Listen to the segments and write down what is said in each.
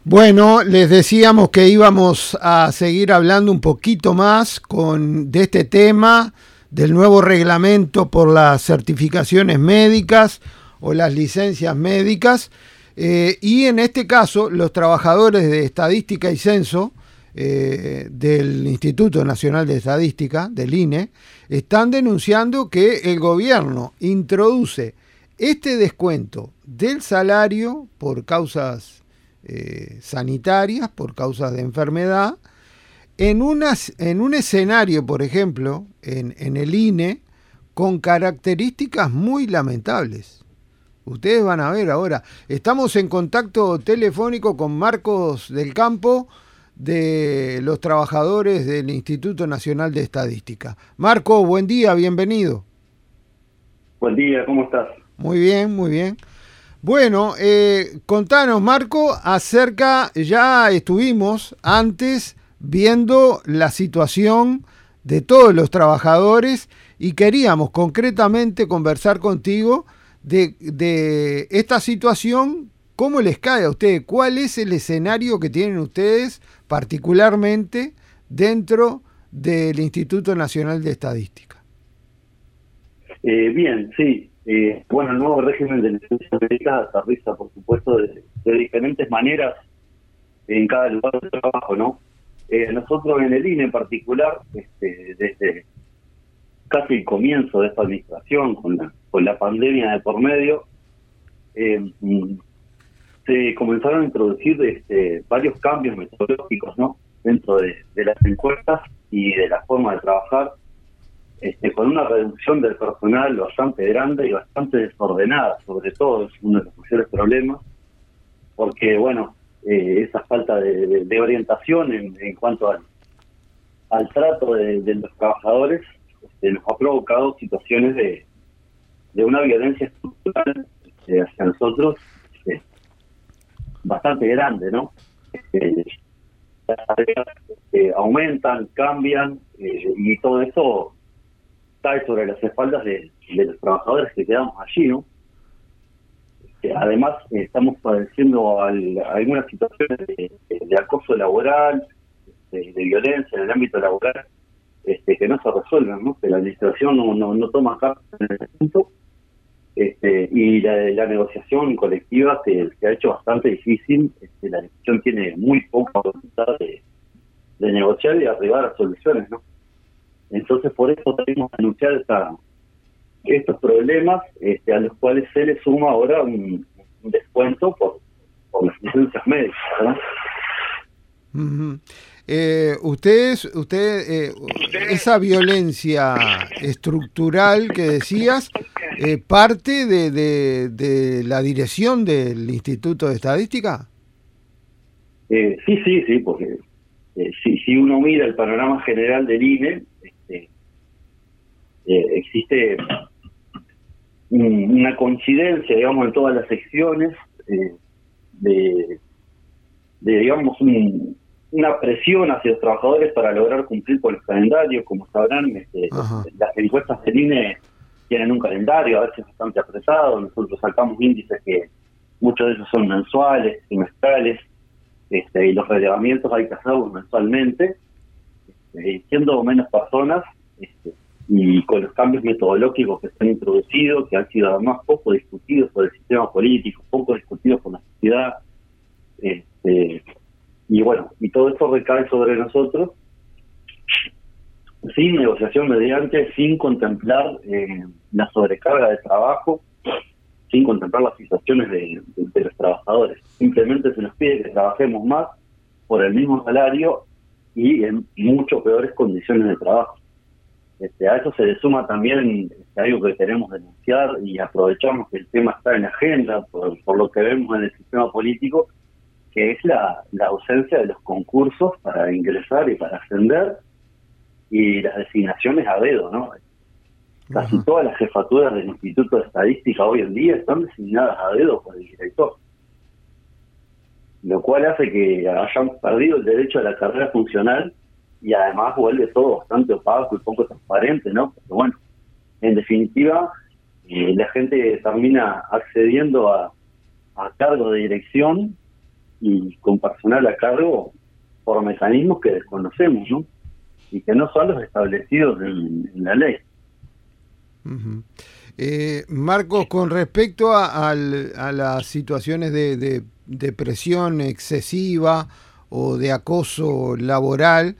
Bueno, les decíamos que íbamos a seguir hablando un poquito más de este tema, del nuevo reglamento por las certificaciones médicas o las licencias médicas, y en este caso los trabajadores de Estadística y Censo del Instituto Nacional de Estadística, del INE, están denunciando que el gobierno introduce este descuento del salario por causas sanitarias, por causas de enfermedad, en un escenario, por ejemplo, en el INE, con características muy lamentables. Ustedes van a ver ahora. Estamos en contacto telefónico con Marcos del Campo, de los trabajadores del Instituto Nacional de Estadística. Marco, buen día, bienvenido. Buen día, ¿cómo estás? Muy bien, muy bien. Bueno, contanos, Marco, ya estuvimos antes viendo la situación de todos los trabajadores y queríamos concretamente conversar contigo de esta situación, cómo les cae a ustedes, cuál es el escenario que tienen ustedes particularmente dentro del Instituto Nacional de Estadística. Bien, sí. Bueno, el nuevo régimen de licencias médicas aterriza, por supuesto, de diferentes maneras en cada lugar de trabajo, ¿no? Nosotros en el INE en particular, desde casi el comienzo de esta administración, con la pandemia de por medio, se comenzaron a introducir varios cambios metodológicos, ¿no? Dentro de las encuestas y de la forma de trabajar, con una reducción del personal bastante grande y bastante desordenada, sobre todo, es uno de los mayores problemas, porque, bueno, esa falta de orientación en cuanto al trato de los trabajadores nos ha provocado situaciones de una violencia estructural hacia nosotros bastante grande, ¿no? Las tareas aumentan, cambian, y todo eso cae sobre las espaldas de los trabajadores que quedamos allí, ¿no? Además, estamos padeciendo algunas situaciones de acoso laboral, de violencia en el ámbito laboral, que no se resuelven, ¿no? Que la administración no toma cartas en ese punto, y la negociación colectiva se ha hecho bastante difícil. La administración tiene muy poca voluntad de negociar y arribar a soluciones, ¿no? Entonces, por eso tenemos que anunciar estos problemas, a los cuales se le suma ahora un descuento por las licencias médicas, ¿no? Uh-huh. Esa violencia estructural que decías, parte de la dirección del Instituto de Estadística. Sí, porque si uno mira el panorama general del INE, existe una coincidencia, digamos, en todas las secciones de digamos, una presión hacia los trabajadores para lograr cumplir con los calendarios. Como sabrán, las encuestas del INE tienen un calendario a veces bastante apretado. Nosotros sacamos índices que muchos de ellos son mensuales, trimestrales, y los relevamientos hay que hacerlos mensualmente, siendo menos personas, y con los cambios metodológicos que se han introducido, que han sido además poco discutidos por el sistema político, poco discutidos por la sociedad, y bueno, y todo esto recae sobre nosotros, sin negociación mediante, sin contemplar la sobrecarga de trabajo, sin contemplar las situaciones de los trabajadores. Simplemente se nos pide que trabajemos más por el mismo salario y en mucho peores condiciones de trabajo. A eso se le suma también algo que queremos denunciar, y aprovechamos que el tema está en la agenda por lo que vemos en el sistema político, que es la ausencia de los concursos para ingresar y para ascender, y las designaciones a dedo, ¿no? Casi todas las jefaturas del Instituto de Estadística hoy en día están designadas a dedo por el director, lo cual hace que hayan perdido el derecho a la carrera funcional, y además vuelve todo bastante opaco y poco transparente, ¿no? Pero bueno, en definitiva, la gente termina accediendo a cargos de dirección y con personal a cargo por mecanismos que desconocemos, ¿no? Y que no son los establecidos en la ley. Uh-huh. Marcos, con respecto a las situaciones de presión excesiva o de acoso laboral,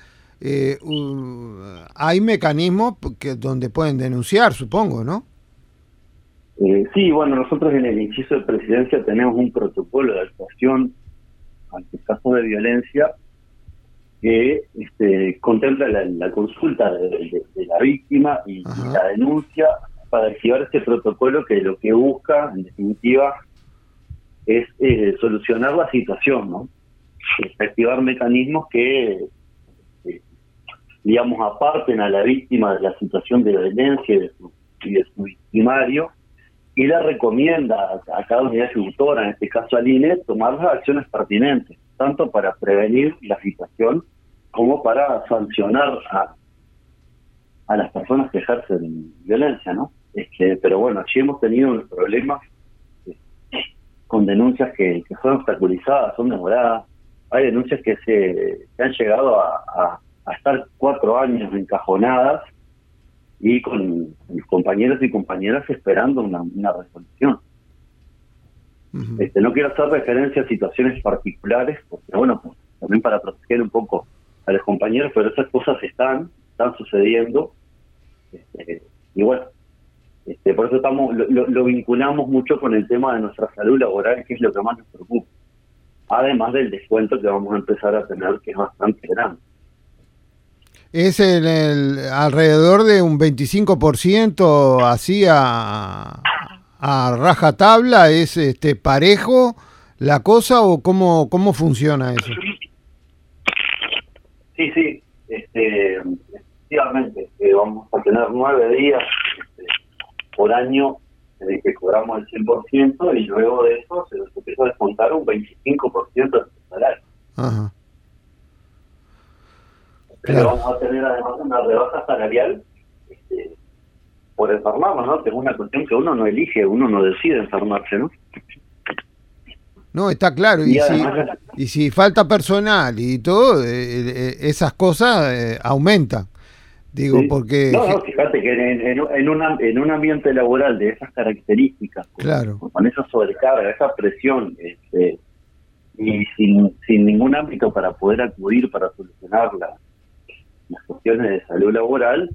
hay mecanismos donde pueden denunciar, supongo, ¿no? Sí, bueno, nosotros en el inciso de presidencia tenemos un protocolo de actuación ante casos de violencia que contempla la consulta de la víctima y la denuncia para activar este protocolo, que lo que busca, en definitiva, es solucionar la situación, ¿no? Activar mecanismos que, digamos, aparten a la víctima de la situación de violencia y de su victimario, y le recomienda a cada unidad ejecutora, en este caso al INE, tomar las acciones pertinentes, tanto para prevenir la situación como para sancionar a las personas que ejercen violencia, ¿no? Pero bueno, allí hemos tenido unos problemas con denuncias que son obstaculizadas, son demoradas. Hay denuncias que han llegado a estar 4 años encajonadas y con compañeros y compañeras esperando una resolución. Uh-huh. No quiero hacer referencia a situaciones particulares, porque bueno, pues, también para proteger un poco a los compañeros, pero esas cosas están sucediendo, y bueno, por eso lo vinculamos mucho con el tema de nuestra salud laboral, que es lo que más nos preocupa, además del descuento que vamos a empezar a tener, que es bastante grande. Es alrededor de un 25%, así a rajatabla. ¿Es parejo la cosa o cómo funciona eso? Sí, efectivamente, vamos a tener 9 días por año en el que cobramos el 100%, y luego de eso se nos empieza a descontar un 25% del salario. Ajá. Pero vamos a tener además una rebaja salarial por enfermarnos, ¿no? Que es una cuestión que uno no elige, uno no decide enfermarse, ¿no? No, está claro. Y si falta personal y todo, esas cosas aumentan. Digo, sí. Porque... No, fíjate que en un ambiente laboral de esas características, claro, con esa sobrecarga, esa presión, y sin ningún ámbito para poder acudir para solucionar las cuestiones de salud laboral,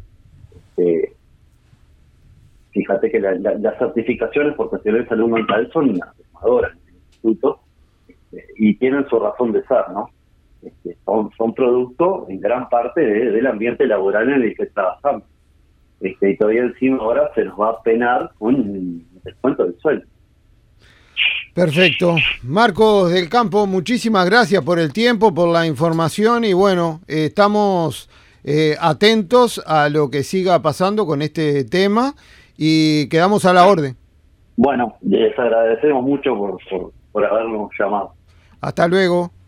fíjate que las certificaciones por cuestiones de salud mental son abrumadoras en el instituto, y tienen su razón de ser, ¿no? Son producto en gran parte del ambiente laboral en el que trabajamos, y todavía encima ahora se nos va a penar con un descuento del sueldo. Perfecto. Marcos del Campo, muchísimas gracias por el tiempo, por la información, y bueno, estamos atentos a lo que siga pasando con este tema y quedamos a la orden. Bueno, les agradecemos mucho por habernos llamado. Hasta luego.